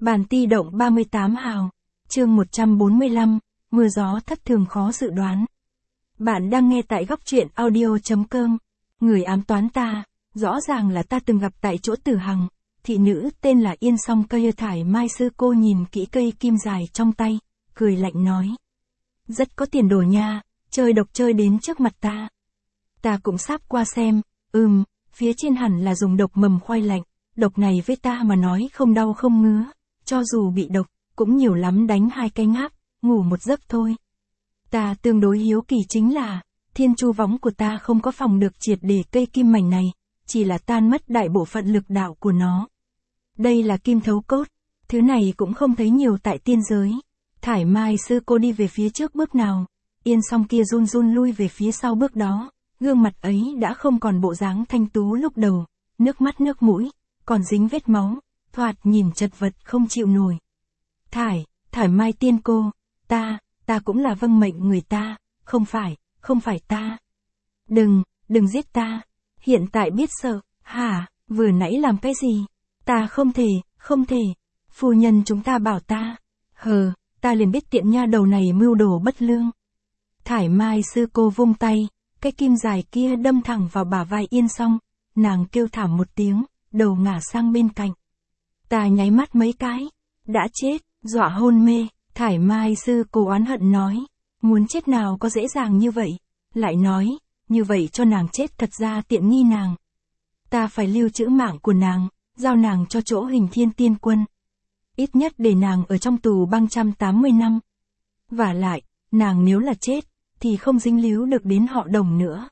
Bản ti động 38 hào, chương 145, mưa gió thất thường khó dự đoán. Bạn đang nghe tại góc truyện audio.com. Người ám toán ta, rõ ràng là ta từng gặp tại chỗ Tử Hằng, thị nữ tên là Yên Song Cây Thải Mai Sư Cô nhìn kỹ cây kim dài trong tay, cười lạnh nói. Rất có tiền đồ nha, chơi độc chơi đến trước mặt ta. Ta cũng sắp qua xem, phía trên hẳn là dùng độc mầm khoai lạnh, độc này với ta mà nói không đau không ngứa, cho dù bị độc, cũng nhiều lắm đánh 2 cái ngáp, ngủ một giấc thôi. Ta tương đối hiếu kỳ chính là, thiên chu võng của ta không có phòng được triệt để cây kim mảnh này, chỉ là tan mất đại bộ phận lực đạo của nó. Đây là kim thấu cốt, thứ này cũng không thấy nhiều tại tiên giới. Thải Mai Sư Cô đi về phía trước bước nào, Yên Song kia run run lui về phía sau bước đó, gương mặt ấy đã không còn bộ dáng thanh tú lúc đầu, nước mắt nước mũi, còn dính vết máu, thoạt nhìn chật vật không chịu nổi. Thải Mai tiên cô, ta cũng là vâng mệnh người ta, không phải ta. Đừng giết ta, hiện tại biết sợ, hả, vừa nãy làm cái gì? Ta không thể, phu nhân chúng ta bảo ta, ta liền biết tiện nha đầu này mưu đồ bất lương. Thải Mai Sư Cô vung tay, cái kim dài kia đâm thẳng vào bả vai Yên Song, nàng kêu thảm một tiếng, đầu ngả sang bên cạnh. Ta nháy mắt mấy cái, đã chết, dọa hôn mê. Thải Mai Sư Cô oán hận nói, muốn chết nào có dễ dàng như vậy, lại nói, như vậy cho nàng chết thật ra tiện nghi nàng. Ta phải lưu trữ mạng của nàng, giao nàng cho chỗ Hình Thiên Tiên Quân. Ít nhất để nàng ở trong tù băng 180 năm. Vả lại, nàng nếu là chết, thì không dính líu được đến họ Đồng nữa.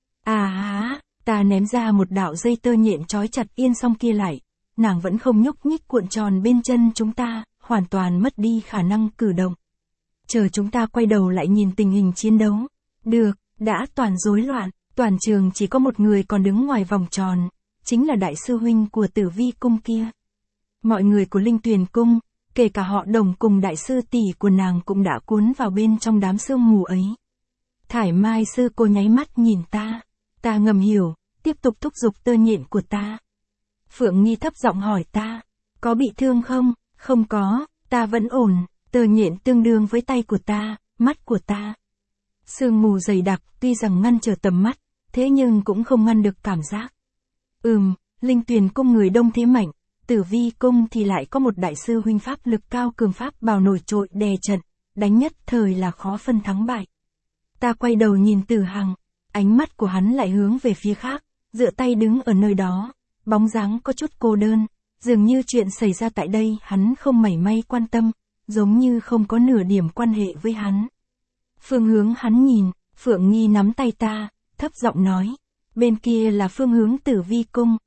Ta ném ra một đạo dây tơ nhện trói chặt Yên Song kia lại, nàng vẫn không nhúc nhích cuộn tròn bên chân chúng ta, hoàn toàn mất đi khả năng cử động. Chờ chúng ta quay đầu lại nhìn tình hình chiến đấu. Được, đã toàn rối loạn, toàn trường chỉ có một người còn đứng ngoài vòng tròn, chính là đại sư huynh của Tử Vi Cung kia. Mọi người của Linh Tuyền Cung, kể cả họ Đồng cùng đại sư tỷ của nàng cũng đã cuốn vào bên trong đám sương mù ấy. Thải Mai Sư Cô nháy mắt nhìn ta ngầm hiểu, tiếp tục thúc giục tơ nhện của ta. Phượng Nghi thấp giọng hỏi ta, có bị thương không? Không có, ta vẫn ổn, tơ nhện tương đương với tay của ta, mắt của ta. Sương mù dày đặc tuy rằng ngăn trở tầm mắt, thế nhưng cũng không ngăn được cảm giác. Linh Tuyền Cung người đông thế mạnh, Tử Vi Cung thì lại có một đại sư huynh pháp lực cao cường pháp bào nổi trội đè trận, đánh nhất thời là khó phân thắng bại. Ta quay đầu nhìn Tử Hằng, ánh mắt của hắn lại hướng về phía khác, dựa tay đứng ở nơi đó, bóng dáng có chút cô đơn, dường như chuyện xảy ra tại đây hắn không mảy may quan tâm, giống như không có nửa điểm quan hệ với hắn. Phương hướng hắn nhìn, Phượng Nghi nắm tay ta, thấp giọng nói, bên kia là phương hướng Tử Vi Cung.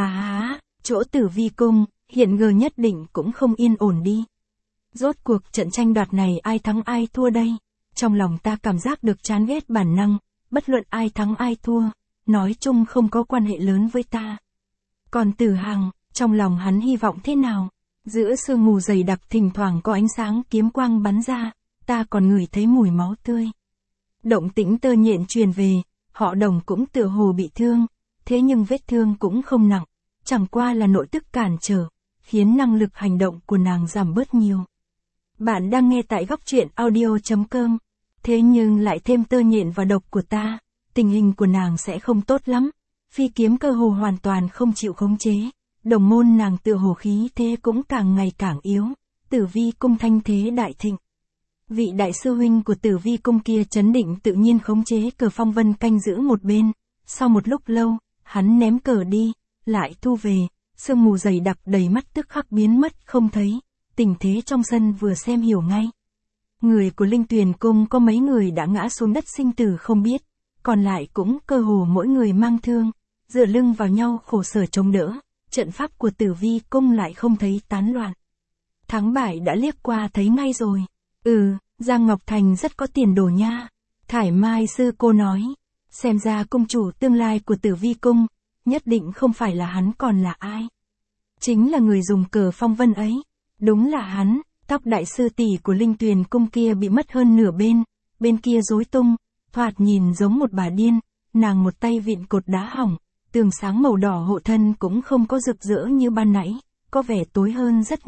Chỗ Tử Vi Cung, hiện giờ nhất định cũng không yên ổn đi. Rốt cuộc trận tranh đoạt này ai thắng ai thua đây? Trong lòng ta cảm giác được chán ghét bản năng, bất luận ai thắng ai thua, nói chung không có quan hệ lớn với ta. Còn Tử Hằng, trong lòng hắn hy vọng thế nào? Giữa sương mù dày đặc thỉnh thoảng có ánh sáng kiếm quang bắn ra, ta còn ngửi thấy mùi máu tươi. Động tĩnh tơ nhện truyền về, họ Đồng cũng tựa hồ bị thương, thế nhưng vết thương cũng không nặng, chẳng qua là nội tức cản trở, khiến năng lực hành động của nàng giảm bớt nhiều. Bạn đang nghe tại góc truyện audio.com, thế nhưng lại thêm tơ nhện và độc của ta, tình hình của nàng sẽ không tốt lắm, phi kiếm cơ hồ hoàn toàn không chịu khống chế. Đồng môn nàng tựa hồ khí thế cũng càng ngày càng yếu, Tử Vi Cung thanh thế đại thịnh. Vị đại sư huynh của Tử Vi Cung kia trấn định tự nhiên khống chế cờ phong vân canh giữ một bên, sau một lúc lâu, hắn ném cờ đi, lại thu về, sương mù dày đặc đầy mắt tức khắc biến mất không thấy, tình thế trong sân vừa xem hiểu ngay. Người của Linh Tuyền Cung có mấy người đã ngã xuống đất sinh tử không biết, còn lại cũng cơ hồ mỗi người mang thương, dựa lưng vào nhau khổ sở chống đỡ. Trận pháp của Tử Vi Cung lại không thấy tán loạn. Thắng bại đã liếc qua thấy ngay rồi. Giang Ngọc Thành rất có tiền đồ nha. Thải Mai Sư Cô nói, xem ra cung chủ tương lai của Tử Vi Cung, nhất định không phải là hắn còn là ai. Chính là người dùng cờ phong vân ấy. Đúng là hắn, tóc đại sư tỷ của Linh Tuyền Cung kia bị mất hơn nửa bên kia rối tung, thoạt nhìn giống một bà điên, nàng một tay vịn cột đá hỏng. Tường sáng màu đỏ hộ thân cũng không có rực rỡ như ban nãy, có vẻ tối hơn rất nhiều,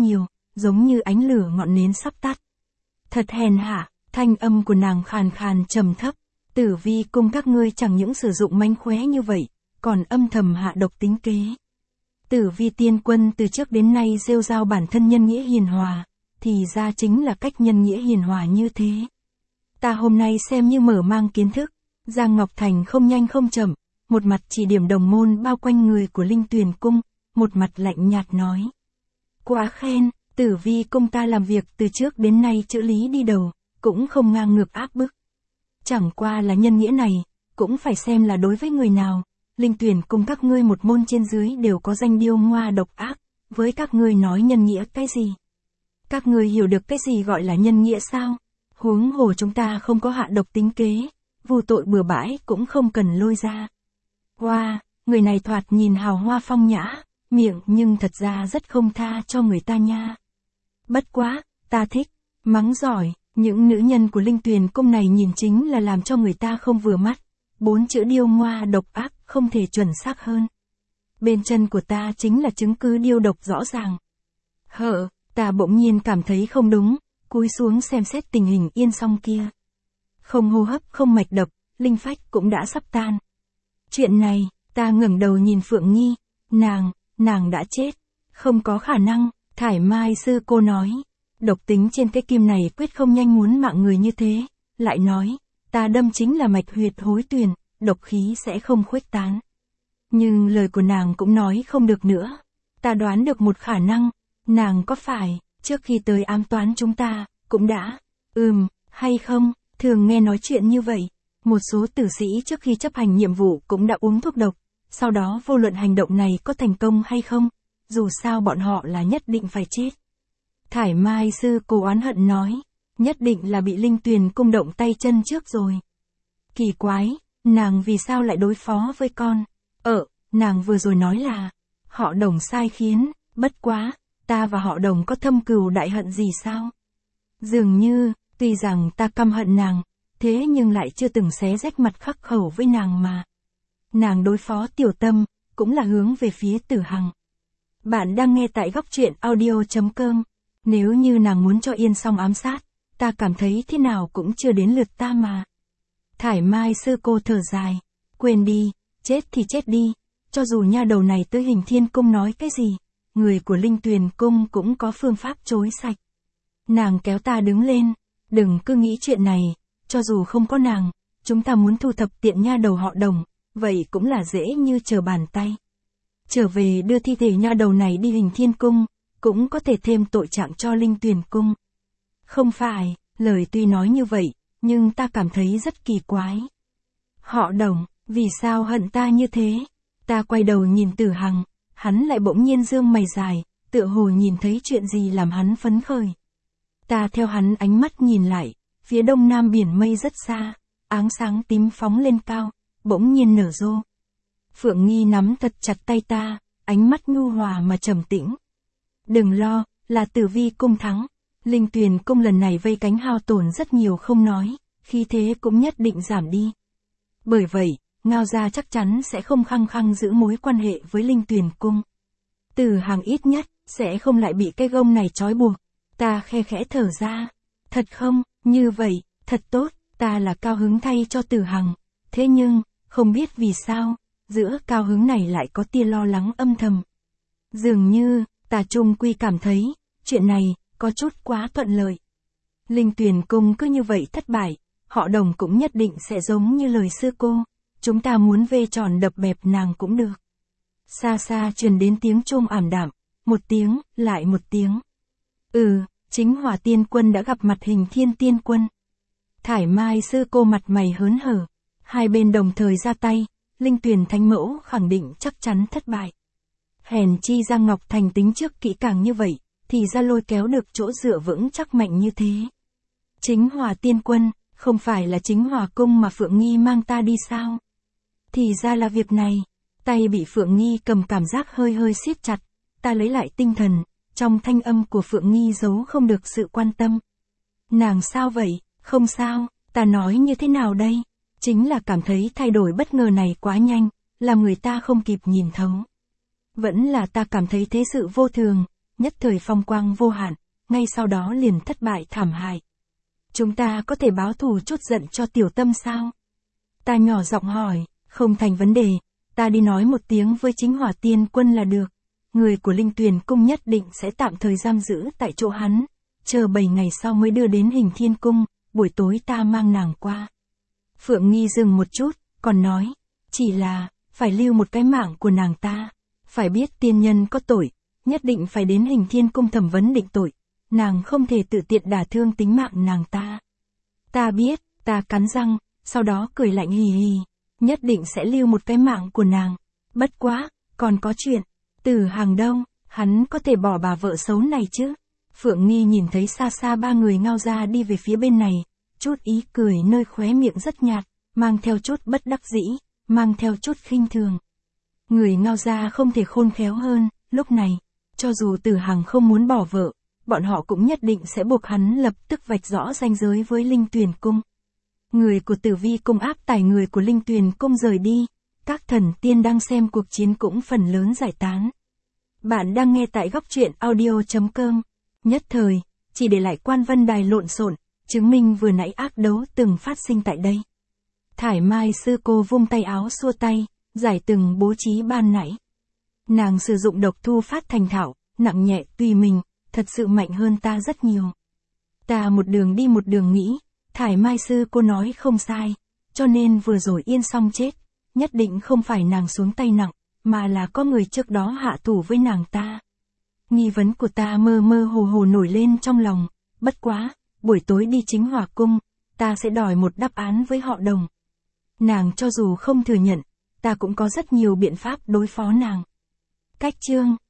giống như ánh lửa ngọn nến sắp tắt. Thật hèn hạ, thanh âm của nàng khàn khàn trầm thấp. Tử vi cung các ngươi chẳng những sử dụng mánh khóe như vậy, còn âm thầm hạ độc tính kế. Tử vi tiên quân từ trước đến nay rêu rao bản thân nhân nghĩa hiền hòa, thì ra chính là cách nhân nghĩa hiền hòa như thế. Ta hôm nay xem như mở mang kiến thức. Giang Ngọc Thành không nhanh không chậm, một mặt chỉ điểm đồng môn bao quanh người của Linh Tuyền cung, một mặt lạnh nhạt nói. Quá khen, Tử vi cung ta làm việc từ trước đến nay chữ lý đi đầu, cũng không ngang ngược áp bức. Chẳng qua là nhân nghĩa này, cũng phải xem là đối với người nào. Linh Tuyền cung các ngươi một môn trên dưới đều có danh điêu ngoa độc ác, với các ngươi nói nhân nghĩa cái gì? Các ngươi hiểu được cái gì gọi là nhân nghĩa sao? Huống hồ chúng ta không có hạ độc tính kế, vu tội bừa bãi cũng không cần lôi ra. Wow, người này thoạt nhìn hào hoa phong nhã, miệng nhưng thật ra rất không tha cho người ta nha. Bất quá, ta thích, mắng giỏi, những nữ nhân của Linh Tuyền cung này nhìn chính là làm cho người ta không vừa mắt. 4 chữ điêu ngoa độc ác không thể chuẩn xác hơn. Bên chân của ta chính là chứng cứ điêu độc rõ ràng. Ta bỗng nhiên cảm thấy không đúng, cúi xuống xem xét tình hình Yên Song kia. Không hô hấp không mạch đập, linh phách cũng đã sắp tan. Chuyện này, ta ngẩng đầu nhìn Phượng Nghi, nàng đã chết. Không có khả năng, Thải Mai sư cô nói. Độc tính trên cái kim này quyết không nhanh muốn mạng người như thế. Lại nói, ta đâm chính là mạch huyệt hối tuyền, độc khí sẽ không khuếch tán. Nhưng lời của nàng cũng nói không được nữa. Ta đoán được một khả năng, nàng có phải, trước khi tới ám toán chúng ta, cũng đã, hay không, thường nghe nói chuyện như vậy. Một số tử sĩ trước khi chấp hành nhiệm vụ cũng đã uống thuốc độc, sau đó vô luận hành động này có thành công hay không, dù sao bọn họ là nhất định phải chết. Thải Mai sư cô oán hận nói, nhất định là bị Linh Tuyền cung động tay chân trước rồi. Kỳ quái, nàng vì sao lại đối phó với con? Nàng vừa rồi nói là, họ Đồng sai khiến, bất quá, ta và họ Đồng có thâm cừu đại hận gì sao? Dường như, tuy rằng ta căm hận nàng, thế nhưng lại chưa từng xé rách mặt khắc khẩu với nàng mà. Nàng đối phó Tiểu Tâm, cũng là hướng về phía Tử Hằng. Bạn đang nghe tại góc truyện audio.com. Nếu như nàng muốn cho Yên Song ám sát, ta cảm thấy thế nào cũng chưa đến lượt ta mà. Thải Mai sư cô thở dài, quên đi, chết thì chết đi, cho dù nha đầu này tới Hình Thiên cung nói cái gì, người của Linh Tuyền cung cũng có phương pháp chối sạch. Nàng kéo ta đứng lên, đừng cứ nghĩ chuyện này, cho dù không có nàng, chúng ta muốn thu thập tiện nha đầu họ Đồng, vậy cũng là dễ như trở bàn tay. Trở về đưa thi thể nha đầu này đi Hình Thiên cung, cũng có thể thêm tội trạng cho Linh Tuyền cung. Không phải, lời tuy nói như vậy, nhưng ta cảm thấy rất kỳ quái. Họ Đồng, vì sao hận ta như thế? Ta quay đầu nhìn Tử Hằng, hắn lại bỗng nhiên dương mày dài, tựa hồ nhìn thấy chuyện gì làm hắn phấn khởi. Ta theo hắn ánh mắt nhìn lại, phía đông nam biển mây rất xa, áng sáng tím phóng lên cao, bỗng nhiên nở rộ. Phượng Nghi nắm thật chặt tay ta, ánh mắt nhu hòa mà trầm tĩnh. Đừng lo, là Tử vi cung thắng. Linh Tuyền cung lần này vây cánh hao tổn rất nhiều không nói, khí thế cũng nhất định giảm đi. Bởi vậy, Ngao gia chắc chắn sẽ không khăng khăng giữ mối quan hệ với Linh Tuyền cung. Tử Hằng ít nhất, sẽ không lại bị cái gông này trói buộc. Ta khe khẽ thở ra. Thật không, như vậy, thật tốt, ta là cao hứng thay cho Tử Hằng. Thế nhưng, không biết vì sao, giữa cao hứng này lại có tia lo lắng âm thầm. Dường như, ta chung quy cảm thấy, chuyện này, có chút quá thuận lợi. Linh Tuyền cung cứ như vậy thất bại, họ Đồng cũng nhất định sẽ giống như lời sư cô. Chúng ta muốn vê tròn đập bẹp nàng cũng được. Xa xa truyền đến tiếng chuông ảm đạm, một tiếng, lại một tiếng. Chính Hỏa Tiên Quân đã gặp mặt Hình Thiên Tiên Quân. Thải Mai sư cô mặt mày hớn hở, hai bên đồng thời ra tay, Linh Tuyền Thánh Mẫu khẳng định chắc chắn thất bại. Hèn chi Giang Ngọc Thành tính trước kỹ càng như vậy, thì ra lôi kéo được chỗ dựa vững chắc mạnh như thế. Chính Hỏa Tiên Quân, không phải là chính Hỏa cung mà Phượng Nghi mang ta đi sao? Thì ra là việc này, tay bị Phượng Nghi cầm cảm giác hơi hơi siết chặt, ta lấy lại tinh thần, trong thanh âm của Phượng Nghi giấu không được sự quan tâm. Nàng sao vậy? Không sao, ta nói như thế nào đây? Chính là cảm thấy thay đổi bất ngờ này quá nhanh, làm người ta không kịp nhìn thấu. Vẫn là ta cảm thấy thế sự vô thường, nhất thời phong quang vô hạn, ngay sau đó liền thất bại thảm hại. Chúng ta có thể báo thù chút giận cho tiểu tâm sao? Ta nhỏ giọng hỏi, không thành vấn đề, ta đi nói một tiếng với chính Hỏa Tiên Quân là được. Người của Linh Tuyền Cung nhất định sẽ tạm thời giam giữ tại chỗ hắn, chờ 7 ngày sau mới đưa đến Hình Thiên Cung, buổi tối ta mang nàng qua. Phượng Nghi dừng một chút, còn nói, chỉ là, phải lưu một cái mạng của nàng ta. Phải biết tiên nhân có tội, nhất định phải đến Hình Thiên Cung thẩm vấn định tội. Nàng không thể tự tiện đả thương tính mạng nàng ta. Ta biết, ta cắn răng, sau đó cười lạnh hì hì, nhất định sẽ lưu một cái mạng của nàng. Bất quá, còn có chuyện, Từ Hàng Đông, hắn có thể bỏ bà vợ xấu này chứ? Phượng Nghi nhìn thấy xa xa 3 người Ngao Gia đi về phía bên này, chút ý cười nơi khóe miệng rất nhạt, mang theo chút bất đắc dĩ, mang theo chút khinh thường. Người Ngao Gia không thể khôn khéo hơn, lúc này, cho dù Từ Hàng không muốn bỏ vợ, bọn họ cũng nhất định sẽ buộc hắn lập tức vạch rõ ranh giới với Linh Tuyền Cung. Người của Tử Vi Cung áp tải người của Linh Tuyền Cung rời đi, các thần tiên đang xem cuộc chiến cũng phần lớn giải tán. Bạn đang nghe tại góc truyện audio.com. Nhất thời, chỉ để lại Quan Vân Đài lộn xộn, chứng minh vừa nãy ác đấu từng phát sinh tại đây. Thải Mai sư cô vung tay áo xua tay, giải từng bố trí ban nãy. Nàng sử dụng độc thu phát thành thạo, nặng nhẹ tùy mình, thật sự mạnh hơn ta rất nhiều. Ta một đường đi một đường nghĩ, Thải Mai sư cô nói không sai, cho nên vừa rồi Yên Song chết, nhất định không phải nàng xuống tay nặng, mà là có người trước đó hạ thủ với nàng ta. Nghi vấn của ta mơ mơ hồ hồ nổi lên trong lòng, bất quá, buổi tối đi Chính Hỏa Cung, ta sẽ đòi một đáp án với họ Đồng. Nàng cho dù không thừa nhận, ta cũng có rất nhiều biện pháp đối phó nàng. Cách chương